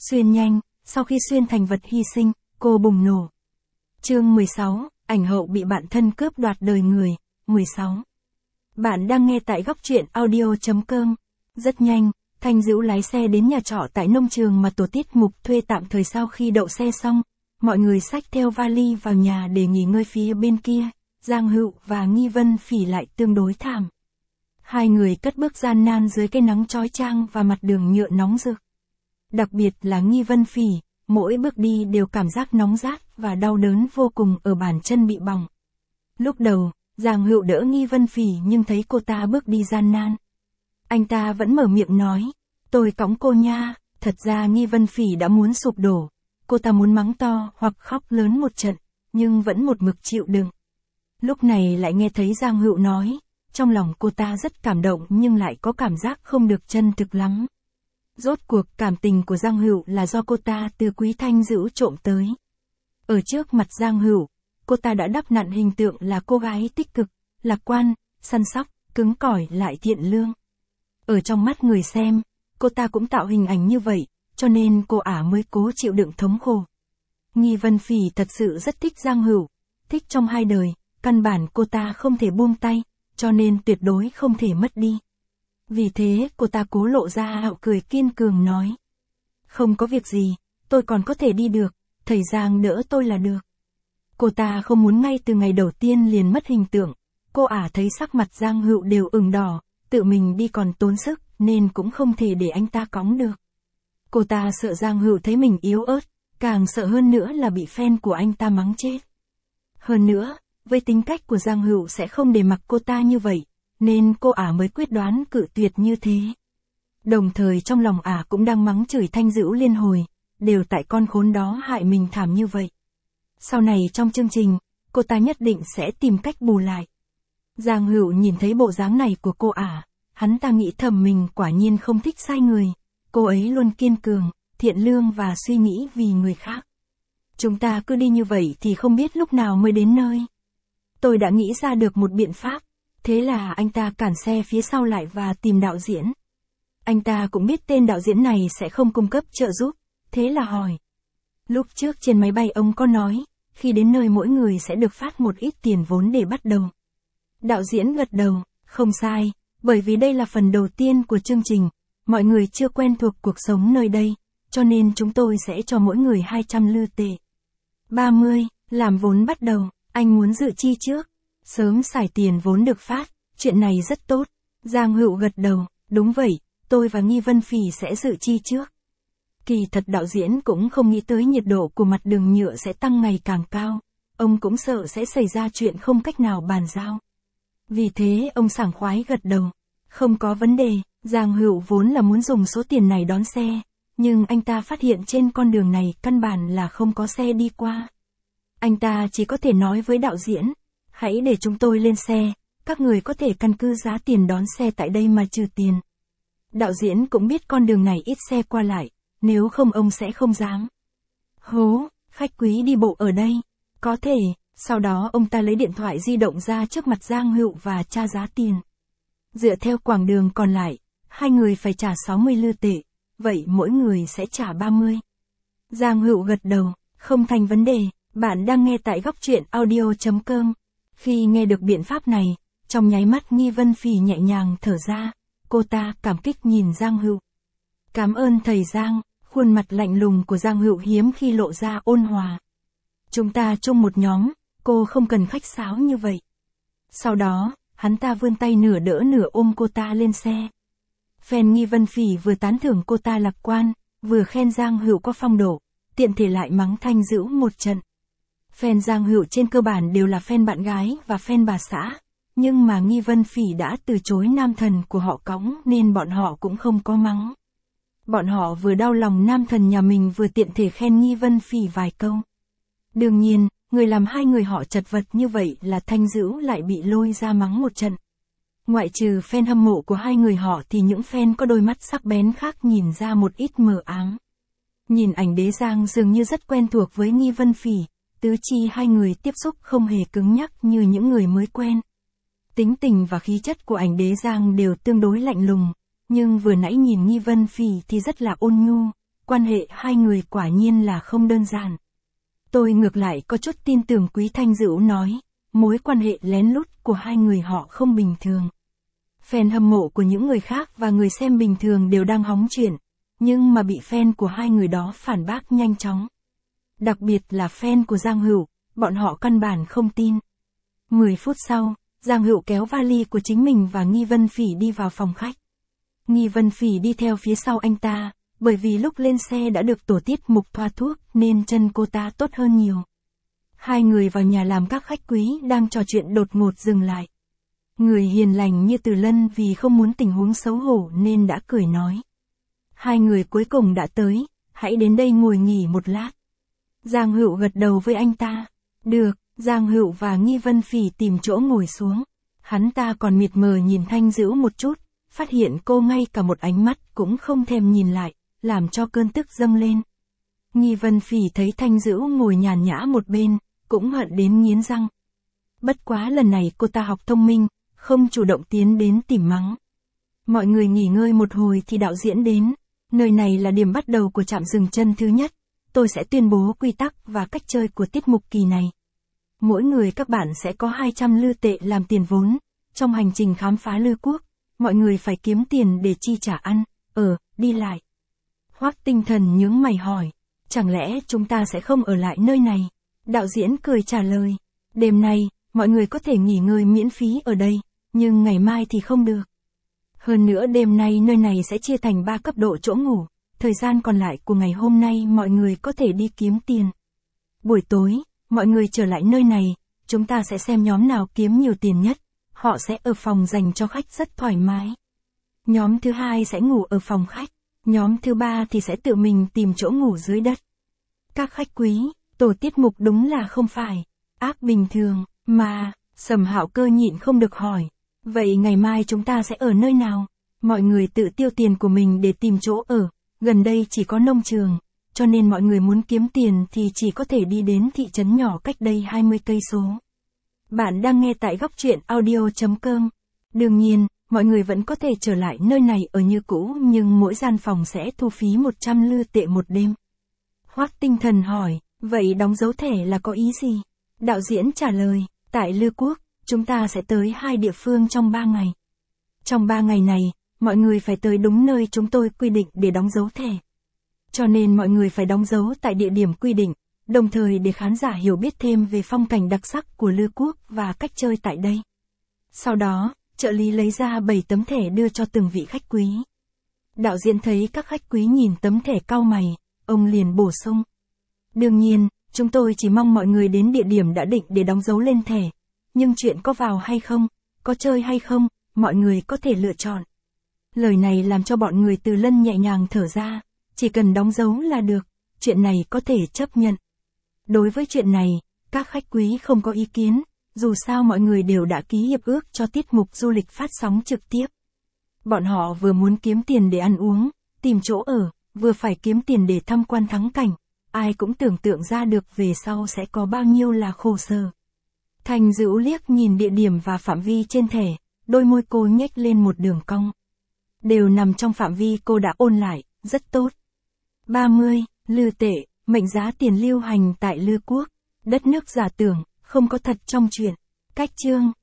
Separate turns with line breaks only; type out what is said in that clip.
Xuyên nhanh, sau khi xuyên thành vật hy sinh, cô bùng nổ. Chương 16, ảnh hậu bị bạn thân cướp đoạt đời người, 16. Bạn đang nghe tại góc truyện audio.com. Rất nhanh, Thanh Dữu lái xe đến nhà trọ tại nông trường mà tổ tiết mục thuê tạm thời. Sau khi đậu xe xong, mọi người xách theo vali vào nhà để nghỉ ngơi. Phía bên kia, Giang Hựu và Nghi Vân Phỉ lại tương đối thảm. Hai người cất bước gian nan dưới cái nắng chói chang và mặt đường nhựa nóng rực. Đặc biệt là Nghi Vân Phỉ, mỗi bước đi đều cảm giác nóng rát và đau đớn vô cùng ở bàn chân bị bỏng. Lúc đầu, Giang Hựu đỡ Nghi Vân Phỉ nhưng thấy cô ta bước đi gian nan. Anh ta vẫn mở miệng nói, tôi cõng cô nha. Thật ra Nghi Vân Phỉ đã muốn sụp đổ. Cô ta muốn mắng to hoặc khóc lớn một trận, nhưng vẫn một mực chịu đựng. Lúc này lại nghe thấy Giang Hựu nói, trong lòng cô ta rất cảm động nhưng lại có cảm giác không được chân thực lắm. Rốt cuộc cảm tình của Giang Hựu là do cô ta từ Quý Thanh Dữu trộm tới. Ở trước mặt Giang Hựu, cô ta đã đắp nặn hình tượng là cô gái tích cực, lạc quan, săn sóc, cứng cỏi lại thiện lương. Ở trong mắt người xem, cô ta cũng tạo hình ảnh như vậy, cho nên cô ả mới cố chịu đựng thống khổ. Nghi Vân Phỉ thật sự rất thích Giang Hựu, thích trong hai đời, căn bản cô ta không thể buông tay, cho nên tuyệt đối không thể mất đi. Vì thế cô ta cố lộ ra nụ cười kiên cường nói. Không có việc gì, tôi còn có thể đi được, thầy Giang đỡ tôi là được. Cô ta không muốn ngay từ ngày đầu tiên liền mất hình tượng, cô ả thấy sắc mặt Giang Hựu đều ửng đỏ, tự mình đi còn tốn sức, nên cũng không thể để anh ta cõng được. Cô ta sợ Giang Hựu thấy mình yếu ớt, càng sợ hơn nữa là bị fan của anh ta mắng chết. Hơn nữa, với tính cách của Giang Hựu sẽ không để mặc cô ta như vậy, nên cô ả mới quyết đoán cự tuyệt như thế. Đồng thời trong lòng ả cũng đang mắng chửi Thanh Dữu liên hồi, đều tại con khốn đó hại mình thảm như vậy. Sau này trong chương trình, cô ta nhất định sẽ tìm cách bù lại. Giang Hựu nhìn thấy bộ dáng này của cô ả, hắn ta nghĩ thầm mình quả nhiên không thích sai người, cô ấy luôn kiên cường, thiện lương và suy nghĩ vì người khác. Chúng ta cứ đi như vậy thì không biết lúc nào mới đến nơi. Tôi đã nghĩ ra được một biện pháp, thế là anh ta cản xe phía sau lại và tìm đạo diễn. Anh ta cũng biết tên đạo diễn này sẽ không cung cấp trợ giúp, thế là hỏi. Lúc trước trên máy bay ông có nói, khi đến nơi mỗi người sẽ được phát một ít tiền vốn để bắt đầu. Đạo diễn gật đầu, không sai, bởi vì đây là phần đầu tiên của chương trình, mọi người chưa quen thuộc cuộc sống nơi đây, cho nên chúng tôi sẽ cho mỗi người 200 lư tệ. 30, làm vốn bắt đầu, anh muốn dự chi trước, sớm xài tiền vốn được phát, chuyện này rất tốt. Giang Hựu gật đầu, đúng vậy, tôi và Nghi Vân Phỉ sẽ dự chi trước. Kỳ thật đạo diễn cũng không nghĩ tới nhiệt độ của mặt đường nhựa sẽ tăng ngày càng cao, ông cũng sợ sẽ xảy ra chuyện không cách nào bàn giao. Vì thế ông sảng khoái gật đầu, không có vấn đề. Giang Hựu vốn là muốn dùng số tiền này đón xe, nhưng anh ta phát hiện trên con đường này căn bản là không có xe đi qua. Anh ta chỉ có thể nói với đạo diễn, hãy để chúng tôi lên xe, các người có thể căn cứ giá tiền đón xe tại đây mà trừ tiền. Đạo diễn cũng biết con đường này ít xe qua lại, nếu không ông sẽ không dám. Hố, khách quý đi bộ ở đây, có thể. Sau đó ông ta lấy điện thoại di động ra trước mặt Giang Hựu và tra giá tiền. Dựa theo quãng đường còn lại, hai người phải trả 60 lư tệ, vậy mỗi người sẽ trả 30. Giang Hựu gật đầu, không thành vấn đề, bạn đang nghe tại góc truyện audio.com. Khi nghe được biện pháp này, trong nháy mắt Nghi Vân Phỉ nhẹ nhàng thở ra, cô ta cảm kích nhìn Giang Hựu. Cảm ơn thầy Giang, khuôn mặt lạnh lùng của Giang Hựu hiếm khi lộ ra ôn hòa. Chúng ta chung một nhóm, cô không cần khách sáo như vậy. Sau đó, hắn ta vươn tay nửa đỡ nửa ôm cô ta lên xe. Fan Nghi Vân Phỉ vừa tán thưởng cô ta lạc quan, vừa khen Giang Hựu có phong độ, tiện thể lại mắng Thanh Dữu một trận. Fan Giang Hựu trên cơ bản đều là fan bạn gái và fan bà xã, nhưng mà Nghi Vân Phỉ đã từ chối nam thần của họ cõng nên bọn họ cũng không có mắng. Bọn họ vừa đau lòng nam thần nhà mình vừa tiện thể khen Nghi Vân Phỉ vài câu. Đương nhiên, người làm hai người họ chật vật như vậy là Thanh Dữu lại bị lôi ra mắng một trận. Ngoại trừ fan hâm mộ của hai người họ thì những fan có đôi mắt sắc bén khác nhìn ra một ít mờ ám. Nhìn ảnh Đế Giang dường như rất quen thuộc với Nghi Vân Phỉ, tứ chi hai người tiếp xúc không hề cứng nhắc như những người mới quen. Tính tình và khí chất của ảnh Đế Giang đều tương đối lạnh lùng, nhưng vừa nãy nhìn Nghi Vân Phỉ thì rất là ôn nhu, quan hệ hai người quả nhiên là không đơn giản. Tôi ngược lại có chút tin tưởng Quý Thanh Dữu nói, mối quan hệ lén lút của hai người họ không bình thường. Fan hâm mộ của những người khác và người xem bình thường đều đang hóng chuyện, nhưng mà bị fan của hai người đó phản bác nhanh chóng. Đặc biệt là fan của Giang Hữu, bọn họ căn bản không tin. 10 phút sau, Giang Hữu kéo vali của chính mình và Nghi Vân Phỉ đi vào phòng khách. Nghi Vân Phỉ đi theo phía sau anh ta, bởi vì lúc lên xe đã được tổ tiết mục thoa thuốc nên chân cô ta tốt hơn nhiều. Hai người vào nhà làm các khách quý đang trò chuyện đột ngột dừng lại. Người hiền lành như Từ Lân vì không muốn tình huống xấu hổ nên đã cười nói. Hai người cuối cùng đã tới, hãy đến đây ngồi nghỉ một lát. Giang Hữu gật đầu với anh ta. Được, Giang Hữu và Nghi Vân Phỉ tìm chỗ ngồi xuống. Hắn ta còn mịt mờ nhìn Thanh Dữu một chút, phát hiện cô ngay cả một ánh mắt cũng không thèm nhìn lại, làm cho cơn tức dâng lên. Nghi Vân Phỉ thấy Thanh Dữu ngồi nhàn nhã một bên, cũng hận đến nghiến răng. Bất quá lần này cô ta học thông minh, không chủ động tiến đến tìm mắng. Mọi người nghỉ ngơi một hồi thì đạo diễn đến, nơi này là điểm bắt đầu của trạm dừng chân thứ nhất, tôi sẽ tuyên bố quy tắc và cách chơi của tiết mục kỳ này. Mỗi người các bạn sẽ có 200 lư tệ làm tiền vốn, trong hành trình khám phá Lư Quốc, mọi người phải kiếm tiền để chi trả ăn, ở, đi lại. Hoắc Tinh Thần nhướng mày hỏi, chẳng lẽ chúng ta sẽ không ở lại nơi này? Đạo diễn cười trả lời, đêm nay, mọi người có thể nghỉ ngơi miễn phí ở đây, nhưng ngày mai thì không được. Hơn nữa đêm nay nơi này sẽ chia thành 3 cấp độ chỗ ngủ, thời gian còn lại của ngày hôm nay mọi người có thể đi kiếm tiền. Buổi tối, mọi người trở lại nơi này, chúng ta sẽ xem nhóm nào kiếm nhiều tiền nhất, họ sẽ ở phòng dành cho khách rất thoải mái. Nhóm thứ hai sẽ ngủ ở phòng khách, nhóm thứ ba thì sẽ tự mình tìm chỗ ngủ dưới đất. Các khách quý, tổ tiết mục đúng là không phải ác bình thường, mà, Sầm Hạo Cơ nhịn không được hỏi, vậy ngày mai chúng ta sẽ ở nơi nào? Mọi người tự tiêu tiền của mình để tìm chỗ ở, gần đây chỉ có nông trường, cho nên mọi người muốn kiếm tiền thì chỉ có thể đi đến thị trấn nhỏ cách đây 20 cây số. Bạn đang nghe tại góc truyện audio.com. Đương nhiên, mọi người vẫn có thể trở lại nơi này ở như cũ nhưng mỗi gian phòng sẽ thu phí 100 lư tệ một đêm. Hoắc Tinh Thần hỏi, vậy đóng dấu thẻ là có ý gì? Đạo diễn trả lời, tại Lư Quốc, chúng ta sẽ tới 2 địa phương trong 3 ngày. Trong 3 ngày này, mọi người phải tới đúng nơi chúng tôi quy định để đóng dấu thẻ. Cho nên mọi người phải đóng dấu tại địa điểm quy định, đồng thời để khán giả hiểu biết thêm về phong cảnh đặc sắc của Lư Quốc và cách chơi tại đây. Sau đó, trợ lý lấy ra 7 tấm thẻ đưa cho từng vị khách quý. Đạo diễn thấy các khách quý nhìn tấm thẻ cau mày, ông liền bổ sung. Đương nhiên, chúng tôi chỉ mong mọi người đến địa điểm đã định để đóng dấu lên thẻ. Nhưng chuyện có vào hay không, có chơi hay không, mọi người có thể lựa chọn. Lời này làm cho bọn người Từ Lân nhẹ nhàng thở ra, chỉ cần đóng dấu là được, chuyện này có thể chấp nhận. Đối với chuyện này, các khách quý không có ý kiến, dù sao mọi người đều đã ký hiệp ước cho tiết mục du lịch phát sóng trực tiếp. Bọn họ vừa muốn kiếm tiền để ăn uống, tìm chỗ ở, vừa phải kiếm tiền để tham quan thắng cảnh, ai cũng tưởng tượng ra được về sau sẽ có bao nhiêu là khổ sở. Thanh Dữu liếc nhìn địa điểm và phạm vi trên thẻ, đôi môi cô nhếch lên một đường cong. Đều nằm trong phạm vi cô đã ôn lại, rất tốt. 30 lư tệ, mệnh giá tiền lưu hành tại Lư Quốc, đất nước giả tưởng, không có thật trong chuyện. Cách chương